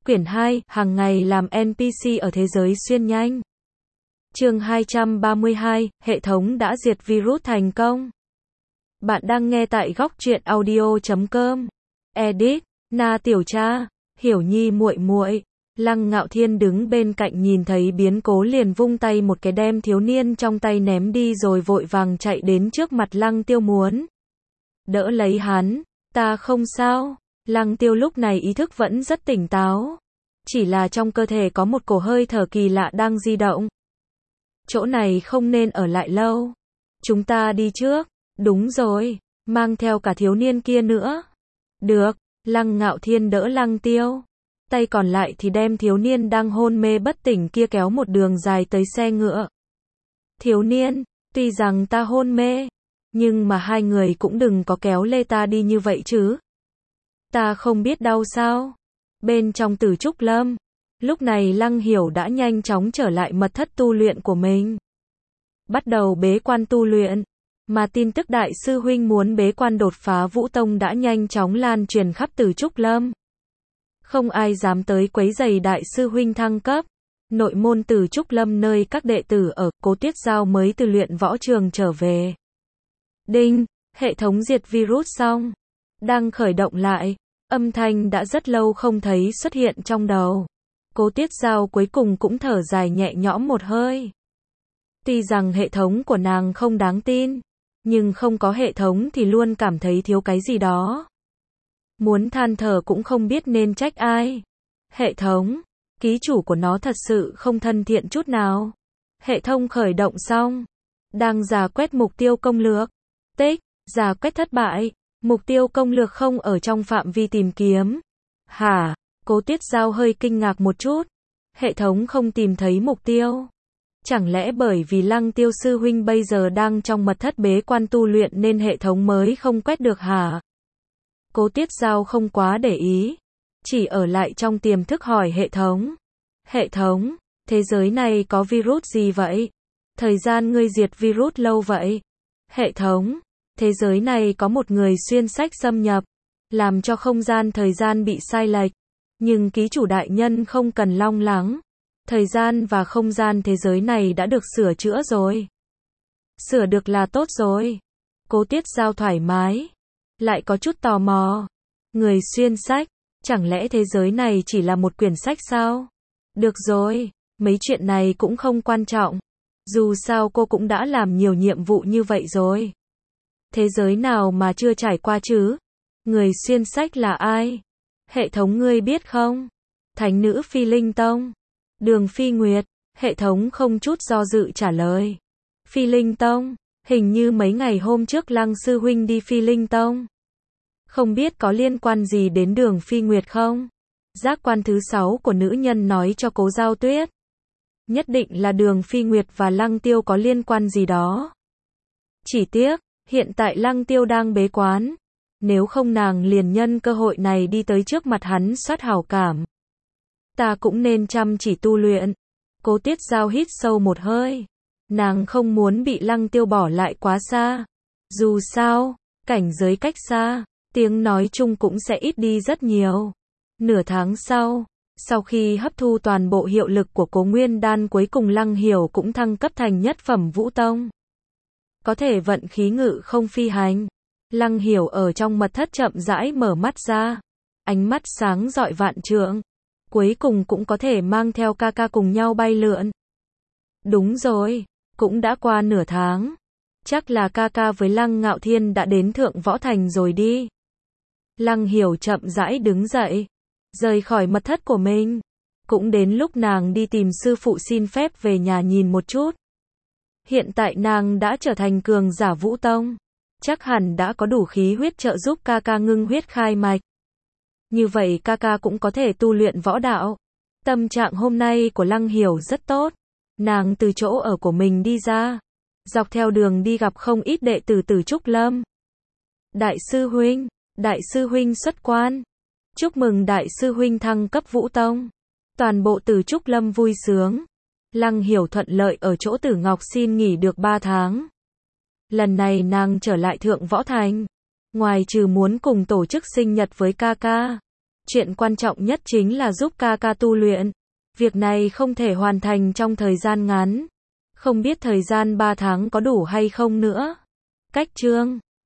Quyển 2, hàng ngày làm NPC ở thế giới xuyên nhanh. Chương 232, hệ thống đã diệt virus thành công. Bạn đang nghe tại góc truyện audio.com. Edit, Na tiểu cha, Hiểu Nhi muội muội. Lăng Ngạo Thiên đứng bên cạnh nhìn thấy biến cố liền vung tay một cái đem thiếu niên trong tay ném đi rồi vội vàng chạy đến trước mặt Lăng Tiêu muốn đỡ lấy hắn. Ta không sao. Lăng Tiêu lúc này ý thức vẫn rất tỉnh táo. Chỉ là trong cơ thể có một cổ hơi thở kỳ lạ đang di động. Chỗ này không nên ở lại lâu. Chúng ta đi trước. Đúng rồi, mang theo cả thiếu niên kia nữa. Được, Lăng Ngạo Thiên đỡ Lăng Tiêu. Tay còn lại thì đem thiếu niên đang hôn mê bất tỉnh kia kéo một đường dài tới xe ngựa. Thiếu niên, tuy rằng ta hôn mê, nhưng mà hai người cũng đừng có kéo lê ta đi như vậy chứ. Ta không biết đau sao. Bên trong Tử Trúc Lâm, lúc này Lăng Hiểu đã nhanh chóng trở lại mật thất tu luyện của mình. Bắt đầu bế quan tu luyện. Mà tin tức đại sư huynh muốn bế quan đột phá Vũ Tông đã nhanh chóng lan truyền khắp Tử Trúc Lâm. Không ai dám tới quấy rầy đại sư huynh thăng cấp. Nội môn Tử Trúc Lâm nơi các đệ tử ở, Cố Tuyết Giao mới từ luyện võ trường trở về. Đinh, hệ thống diệt virus xong. Đang khởi động lại. Âm thanh đã rất lâu không thấy xuất hiện trong đầu. Cố Tuyết Giao cuối cùng cũng thở dài nhẹ nhõm một hơi. Tuy rằng hệ thống của nàng không đáng tin, nhưng không có hệ thống thì luôn cảm thấy thiếu cái gì đó. Muốn than thở cũng không biết nên trách ai. Hệ thống, ký chủ của nó thật sự không thân thiện chút nào. Hệ thống khởi động xong. Đang rà quét mục tiêu công lược. Tích, rà quét thất bại. Mục tiêu công lược không ở trong phạm vi tìm kiếm. Hả? Cố Tuyết Giao hơi kinh ngạc một chút. Hệ thống không tìm thấy mục tiêu. Chẳng lẽ bởi vì Lăng Tiêu sư huynh bây giờ đang trong mật thất bế quan tu luyện nên hệ thống mới không quét được hả? Cố Tuyết Giao không quá để ý. Chỉ ở lại trong tiềm thức hỏi hệ thống. Hệ thống, thế giới này có virus gì vậy? Thời gian ngươi diệt virus lâu vậy? Hệ thống, thế giới này có một người xuyên sách xâm nhập, làm cho không gian thời gian bị sai lệch. Nhưng ký chủ đại nhân không cần lo lắng. Thời gian và không gian thế giới này đã được sửa chữa rồi. Sửa được là tốt rồi. Cố Tuyết Giao thoải mái. Lại có chút tò mò. Người xuyên sách, chẳng lẽ thế giới này chỉ là một quyển sách sao? Được rồi, mấy chuyện này cũng không quan trọng. Dù sao cô cũng đã làm nhiều nhiệm vụ như vậy rồi. Thế giới nào mà chưa trải qua chứ? Người xuyên sách là ai? Hệ thống ngươi biết không? Thánh nữ Phi Linh Tông. Đường Phi Nguyệt. Hệ thống không chút do dự trả lời. Phi Linh Tông. Hình như mấy ngày hôm trước Lăng sư huynh đi Phi Linh Tông. Không biết có liên quan gì đến Đường Phi Nguyệt không? Giác quan thứ 6 của nữ nhân nói cho Cố Giao Tuyết. Nhất định là Đường Phi Nguyệt và Lăng Tiêu có liên quan gì đó. Chỉ tiếc, hiện tại Lăng Tiêu đang bế quan. Nếu không nàng liền nhân cơ hội này đi tới trước mặt hắn soát hảo cảm. Ta cũng nên chăm chỉ tu luyện. Cố Tuyết Giao hít sâu một hơi. Nàng không muốn bị Lăng Tiêu bỏ lại quá xa. Dù sao, cảnh giới cách xa, tiếng nói chung cũng sẽ ít đi rất nhiều. Nửa tháng sau khi hấp thu toàn bộ hiệu lực của Cố Nguyên Đan cuối cùng Lăng Hiểu cũng thăng cấp thành nhất phẩm Vũ Tông. Có thể vận khí ngự không phi hành. Lăng Hiểu ở trong mật thất chậm rãi mở mắt ra. Ánh mắt sáng rọi vạn trượng. Cuối cùng cũng có thể mang theo ca ca cùng nhau bay lượn. Đúng rồi, cũng đã qua nửa tháng. Chắc là ca ca với Lăng Ngạo Thiên đã đến Thượng Võ Thành rồi đi. Lăng Hiểu chậm rãi đứng dậy. Rời khỏi mật thất của mình. Cũng đến lúc nàng đi tìm sư phụ xin phép về nhà nhìn một chút. Hiện tại nàng đã trở thành cường giả Vũ Tông. Chắc hẳn đã có đủ khí huyết trợ giúp ca ca ngưng huyết khai mạch. Như vậy ca ca cũng có thể tu luyện võ đạo. Tâm trạng hôm nay của Lăng Hiểu rất tốt. Nàng từ chỗ ở của mình đi ra. Dọc theo đường đi gặp không ít đệ tử Tử Trúc Lâm. Đại sư huynh xuất quan. Chúc mừng đại sư huynh thăng cấp Vũ Tông. Toàn bộ Tử Trúc Lâm vui sướng. Lăng Hiểu thuận lợi ở chỗ Tử Ngọc xin nghỉ được 3 tháng. Lần này nàng trở lại Thượng Võ Thành. Ngoài trừ muốn cùng tổ chức sinh nhật với ca ca, Chuyện quan trọng nhất chính là giúp Kaka tu luyện. Việc này không thể hoàn thành trong thời gian ngắn. Không biết thời gian 3 tháng có đủ hay không nữa. Cách chương